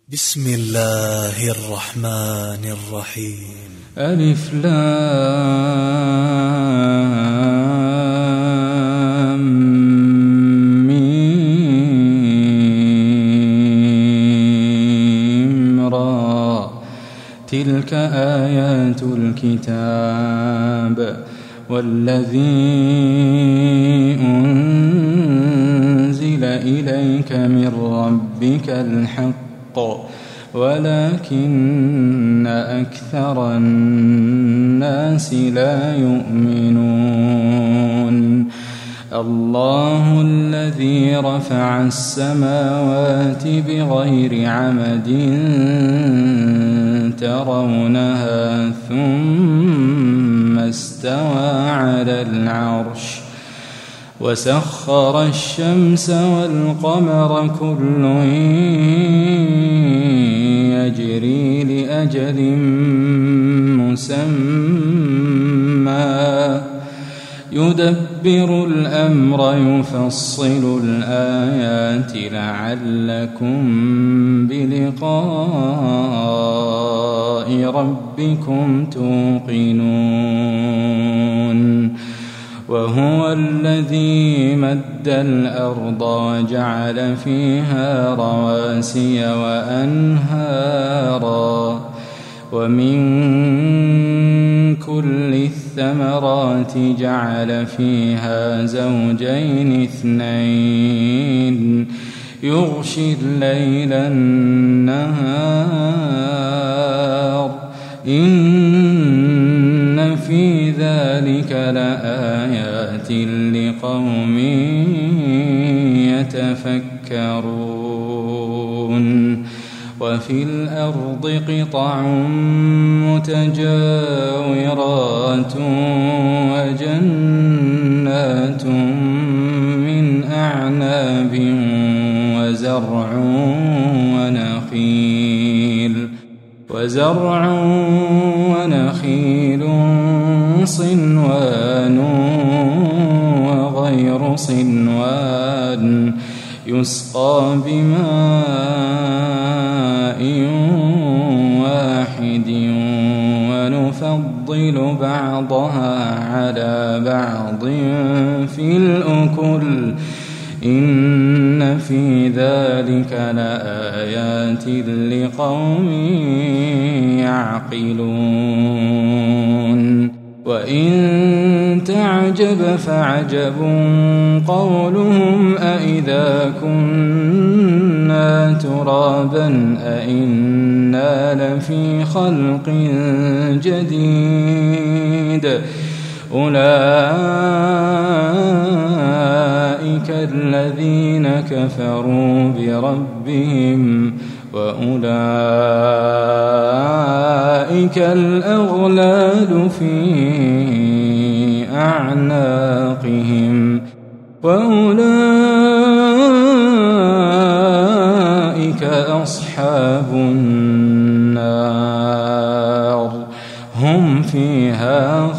بسم الله الرحمن الرحيم. ألف لام ميم را تلك آيات الكتاب والذي أنزل إليك من ربك الحق ولكن أكثر الناس لا يؤمنون. الله الذي رفع السماوات بغير عمد ترونها ثم استوى على العرش وسخر الشمس والقمر كل يجري لأجل مسمى يدبر الأمر يفصل الآيات لعلكم بلقاء ربكم توقنون. وهو الذي مد الأرض وجعل فيها رواسي وأنهارا ومن كل الثمرات جعل فيها زوجين اثنين يغشي الليل النهار إن في ذلك لآيات لقوم يتفكرون. وفي الأرض قطع متجاورات وجنات من أعناب وزرع ونخيل صنوان وغير صنوان يسقى بماء واحد ونفضل بعضها على بعض في الأكل إن في ذلك لآيات لقوم يعقلون. وإن تعجب فعجب قولهم أإذا كنا ترابا أإنا لفي خلق جديد أولئك الذين كفروا بربهم وأولئك الأغلال في أعناقهم وأولئك أصحاب النار هم فيها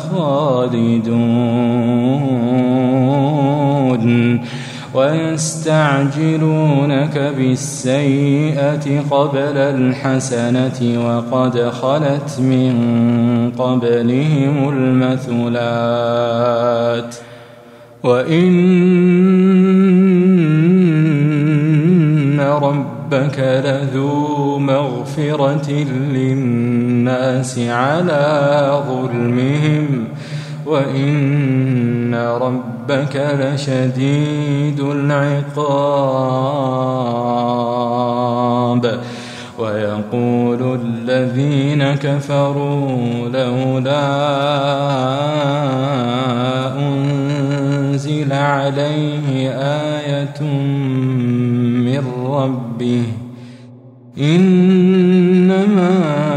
خالدون. ويستعجلونك بالسيئة قبل الحسنة وقد خلت من قبلهم المثلات وإن ربك لذو مغفرة للناس على ظلمهم وإن ربك لشديد العقاب. ويقول الذين كفروا لولا أنزل عليه آية من ربه إنما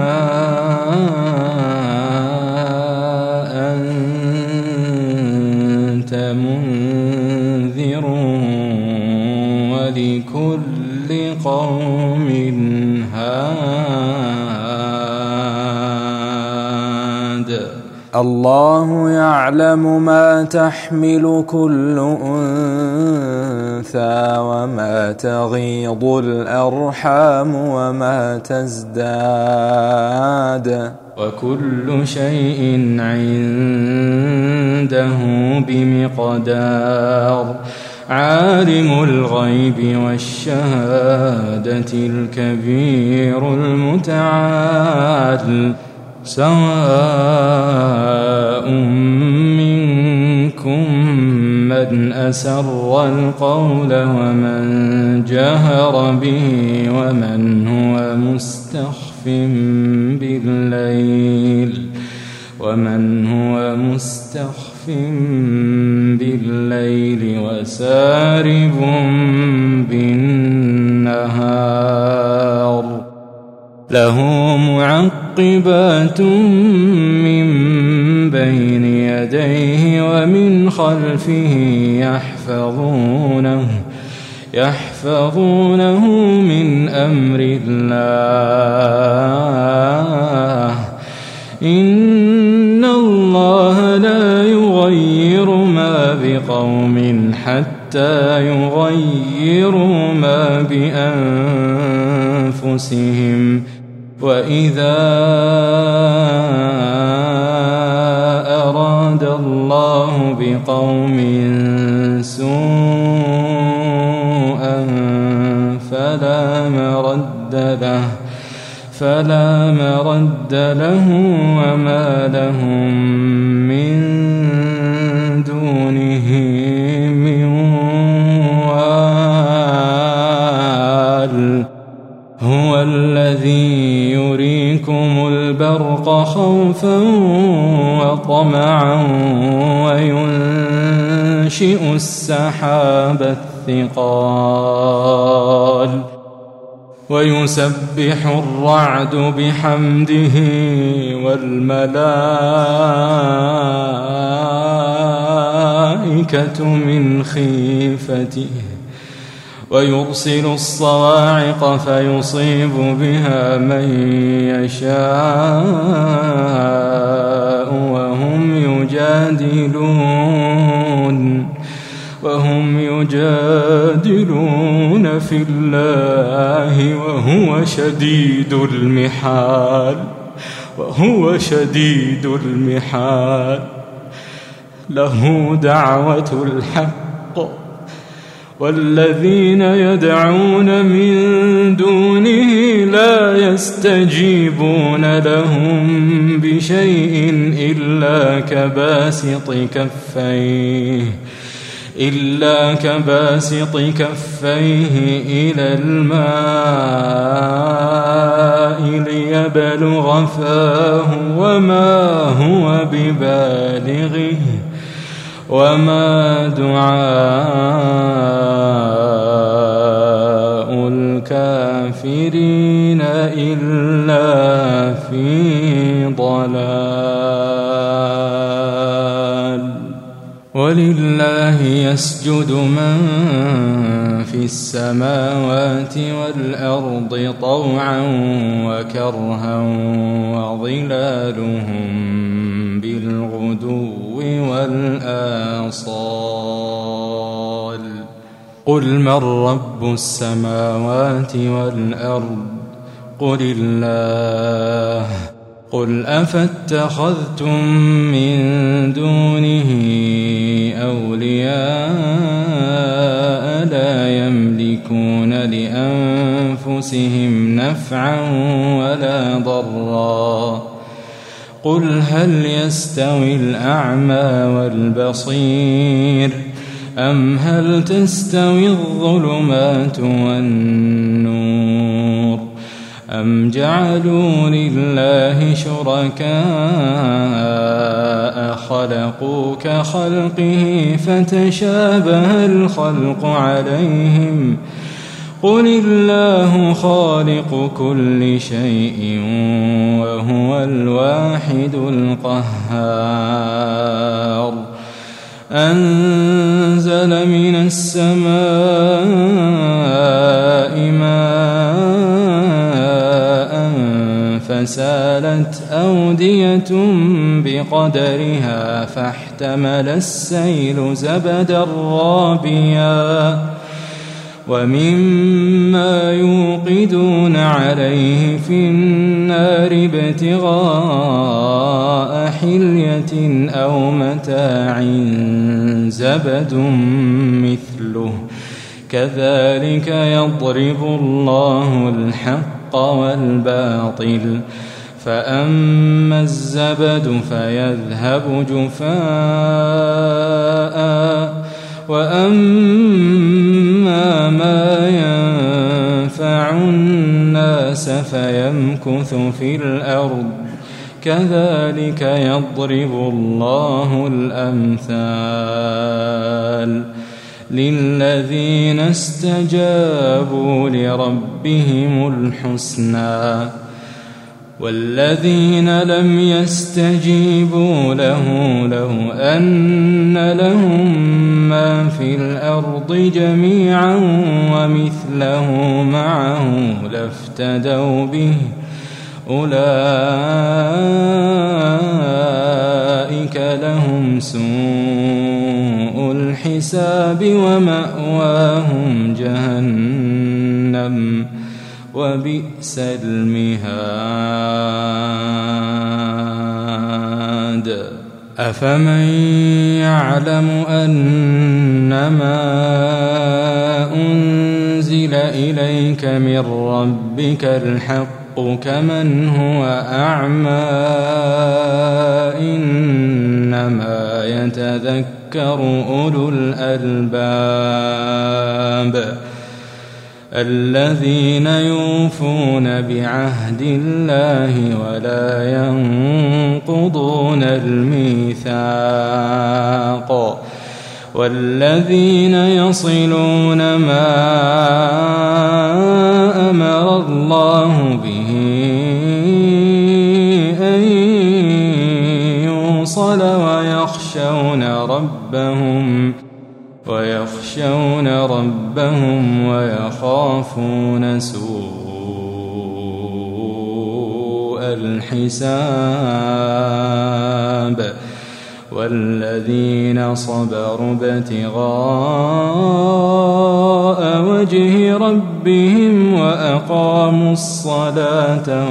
أنت منذر ولكل قوم هاد. الله يعلم ما تحمل كل أنثى وما تغيض الأرحام وما تزداد وكل شيء عنده بمقدار عالم الغيب والشهادة الكبير المتعال سواء منكم من أسر القول ومن جهر به ومن هو مستخف بالليل وسارب بالنهار له معقبات من بين يديه ومن خلفه يحفظونه من أمر الله إن الله لا يغير ما بقوم حتى يغيروا ما بأنفسهم وإذا أراد الله بقوم سوءا فلا مرد له وما لهم من دونه من وال هو الذي يريكم البرق خوفا وطمعا وينشئ السحاب الثقال ويسبح الرعد بحمده والملائكة من خيفته ويرسل الصواعق فيصيب بها من يشاء وهم يجادلون في الله وهو شديد المحال له دعوة الحق والذين يدعون من دونه لا يستجيبون لهم بشيء إلا كباسط كفيه إلى الماء ليبلغ فاه وما دعاء الكافرين إلا في ضلال ولله يسجد من في السماوات والأرض طوعا وكرها وظلالهم بالغدو والآصال قل من رب السماوات والأرض قل الله قل أفاتخذتم من دونه أولياء لا يملكون لأنفسهم نفعا ولا ضرا قل هل يستوي الأعمى والبصير أم هل تستوي الظلمات والنور أم جعلوا لله شركاء خلقوا كخلقه فتشابه الخلق عليهم قل الله خالق كل شيء وهو الواحد القهار أنزل من السماء ماء فسالت أودية بقدرها فاحتمل السيل زبدا رابيا ومما يوقدون عليه في النار ابتغاء حلية أو متاع زبد مثله كذلك يضرب الله الحق والباطل فأما الزبد فيذهب جفاء وأما ما ينفع الناس فيمكث في الأرض كذلك يضرب الله الأمثال للذين استجابوا لربهم الحسنى والذين لم يستجيبوا له لو أن لهم ما في الأرض جميعا ومثله معه لافتدوا به أولئك لهم سوء الحساب ومأواهم جهنم وبئس المهاد أفمن يعلم أنما أنزل إليك من ربك الحق كمن هو أعمى إنما يتذكر أولو الألباب الذين يوفون بعهد الله ولا ينقضون الميثاق والذين يصلون ما أمر الله به أن يوصل ويخشون ربهم ويخافون سوء الحساب والذين صبروا ابتغاء وجه ربهم وأقاموا الصلاة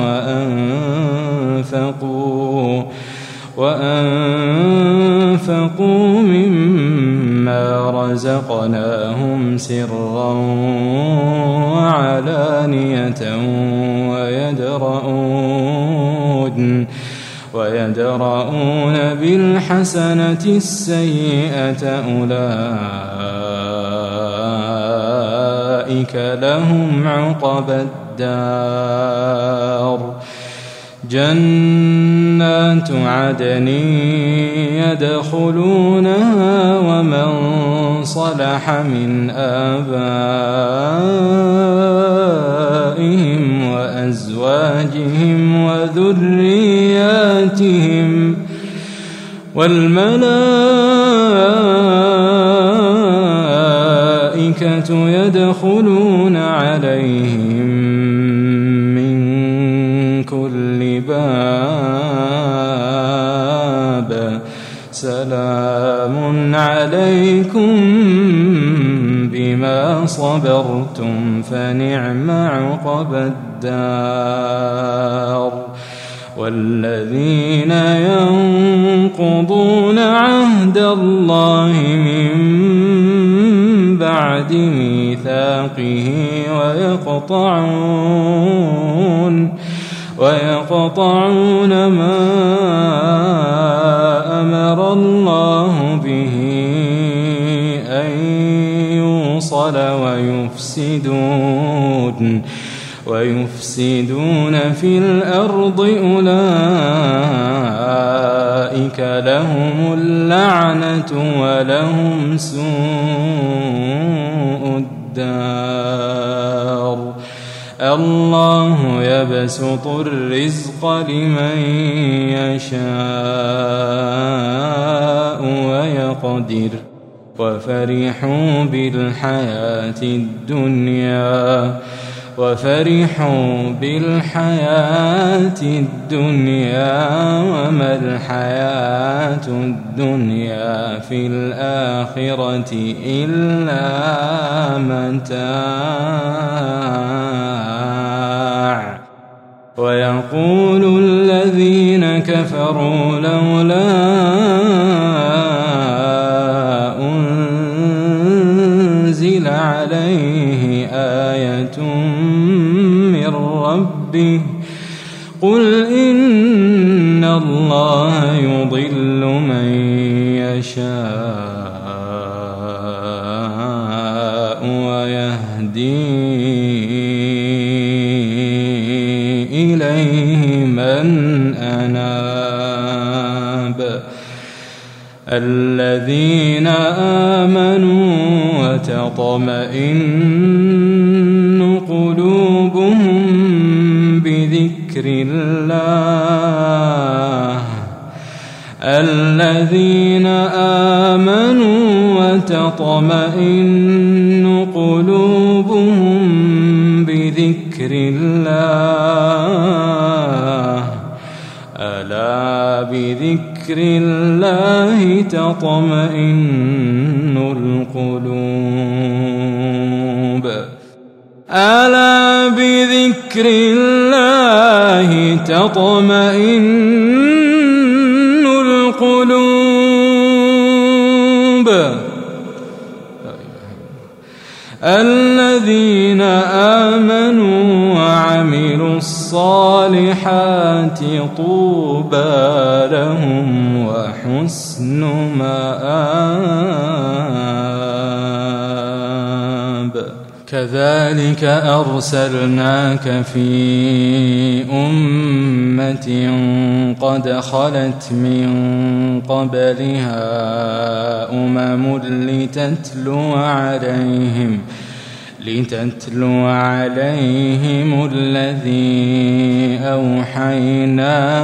وأنفقوا مما رزقناهم سرا وعلانية ويدرؤون بالحسنة السيئة أولئك لهم عقبى الدار جنات عدن يدخلونها ومن صلح من آبائهم وأزواجهم وذرياتهم والملائكة يدخلون عليهم من كل باب سلام عليكم بما صبرتم فنعم عقبى الدار والذين ينقضون عهد الله من بعد ميثاقه ويقطعون ما أمر الله به أن يوصل ويفسدون في الأرض أولئك لهم اللعنة ولهم سوء الدار الله يبسط الرزق لمن يشاء ويقدر وفرحوا بالحياة الدنيا وفرحوا بالحياة الدنيا وما الحياة الدنيا في الآخرة إلا متاع. ويقول الذين كفروا لولا أنزل عليه آية من ربه قل إن الله يضل من يشاء ويهدي إليه من أناب. الذين آمنوا وتطمئن قلوبهم بذكر الله. الذين آمنوا وتطمئن قلوبهم بذكر الله. ألا بذكر الله تطمئن القلوب. ألا بذكر الله تطمئن القلوب. الذين آمنوا وعملوا الصالحات طوبى لهم وحسن مآب. كذلك أرسلناك في أمة قد خلت من قبلها لتتلو عليهم الذي أوحينا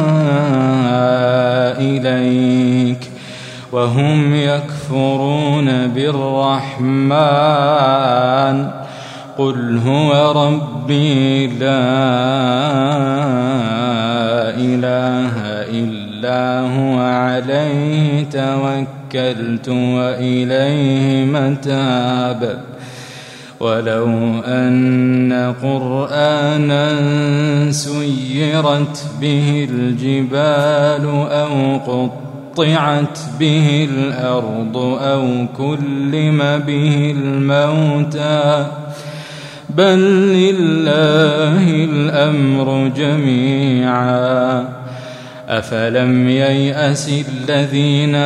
إليك وهم يكفرون بالرحمن قل هو ربي لا إله إلا هو عليه توكلت وإليه متاب. ولو أن قرآنا سيرت به الجبال أو قطعت به الأرض أو كلم به الموتى بل لله الأمر جميعا. أفلم ييأس الذين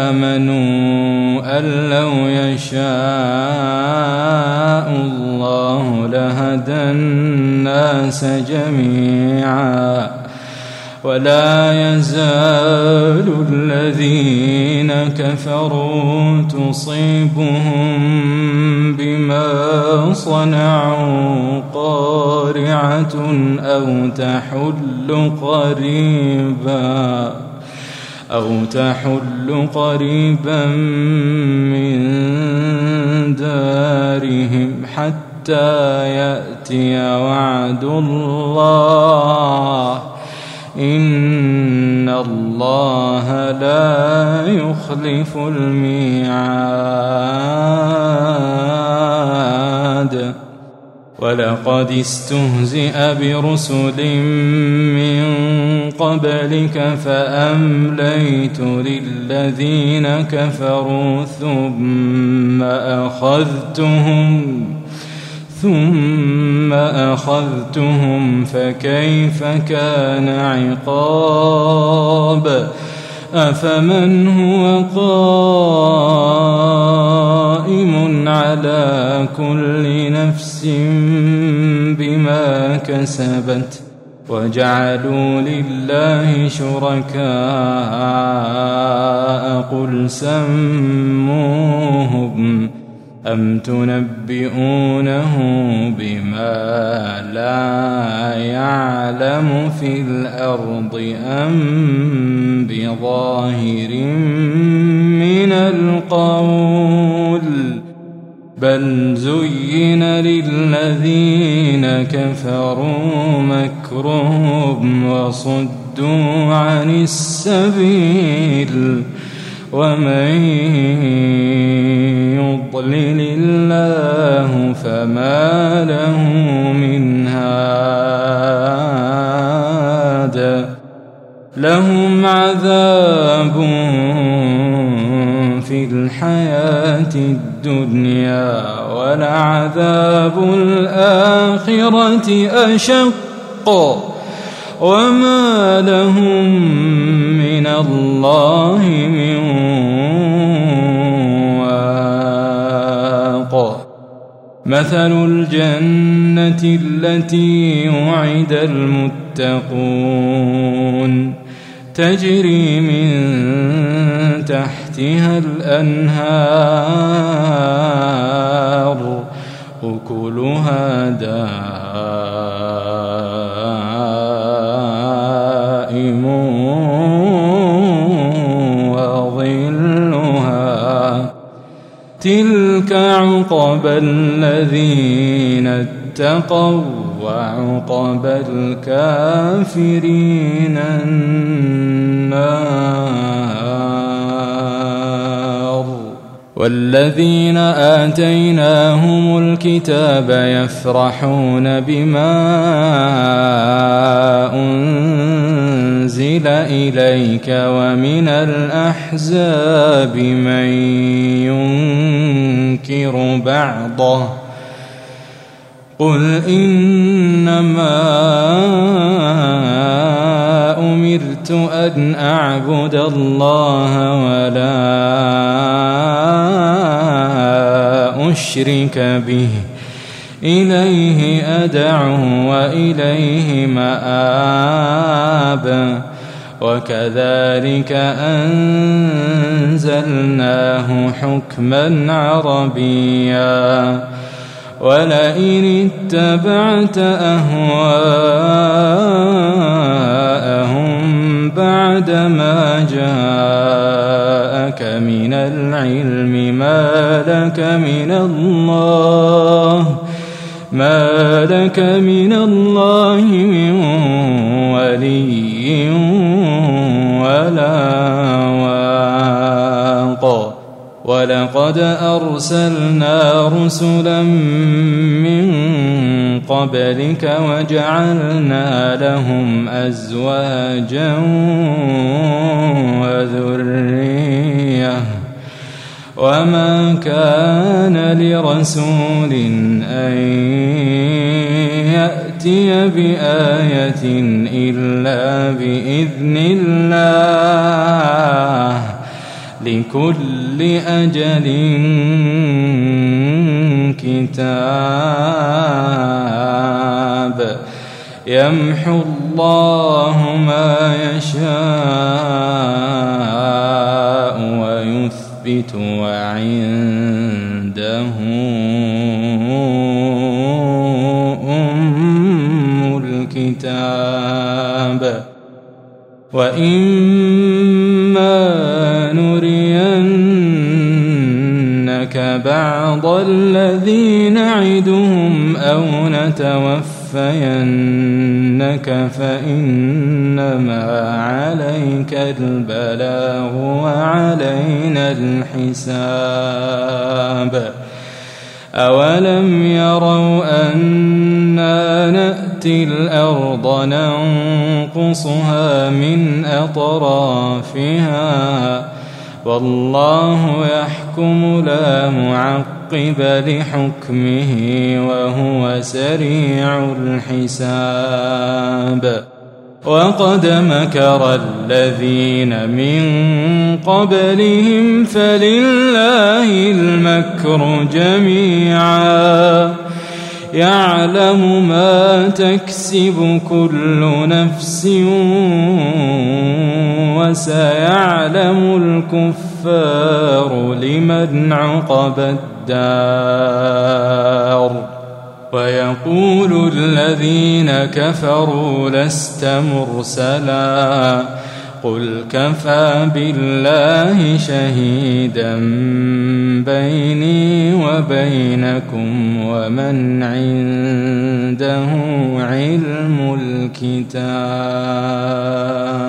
آمنوا أن لو يشاء الله لهدى الناس جميعا. ولا يزال الذين كفروا تصيبهم بما صنعوا قارعة أو تحل قريبا من دارهم حتى يأتي وعد الله إن الله لا يخلف الميعاد. ولقد استهزئ برسل من قبلك فأمليت للذين كفروا ثم أخذتهم فكيف كان عقاب. أفمن هو قائم على كل نفس بما كسبت وجعلوا لله شركاء قل سموهم أم تنبئونه بما لا يعلم في الأرض أم بظاهر من القول بل زين للذين كفروا مكرهم وصدوا عن السبيل ومن يضلل الله فما له من هاد لهم عذاب في الحياة الدنيا ولعذاب الآخرة أشق وما لهم من الله من واق مثل الجنة التي وعد المتقون تجري من تحتها الأنهار أكلها دائم وظلها تلك عقبى الذين اتقوا وعقبى الكافرين النار والذين آتيناهم الكتاب يفرحون بما أنزل إليك ومن الأحزاب من ينكر بعضه قل إنما أمرت أن أعبد الله ولا أشرك به إليه أدعو وإليه مآب وكذلك أنزلناه حكما عربيا ولئن اتبعت أهواءهم بعدما جاءك من العلم ما لك من الله من ولي ولا واق ولقد أرسلنا رسلا من قبلك وجعلنا لهم أزواجا وذرية وما كان لرسول أن يأتي بآية إلا بإذن الله لكل أجل كتاب يمحو الله ما يشاء ويثبت وعنده أم الكتاب وإما نرينك بعض الذي نعدهم أو نتوفينك فإنما عليك البلاغ وعلينا الحساب أولم يروا أنا نأتي الأرض ننقصها من أطرافها والله يحكم لا معقب لحكمه وهو سريع الحساب وقد مكر الذين من قبلهم فلله المكر جميعا يعلم ما تكسب كل نفس وسيعلم الكفار لمن عقبى الدار ويقول الذين كفروا لست مرسلا قل كفى بالله شهيدا بيني وبينكم ومن عنده علم الكتاب.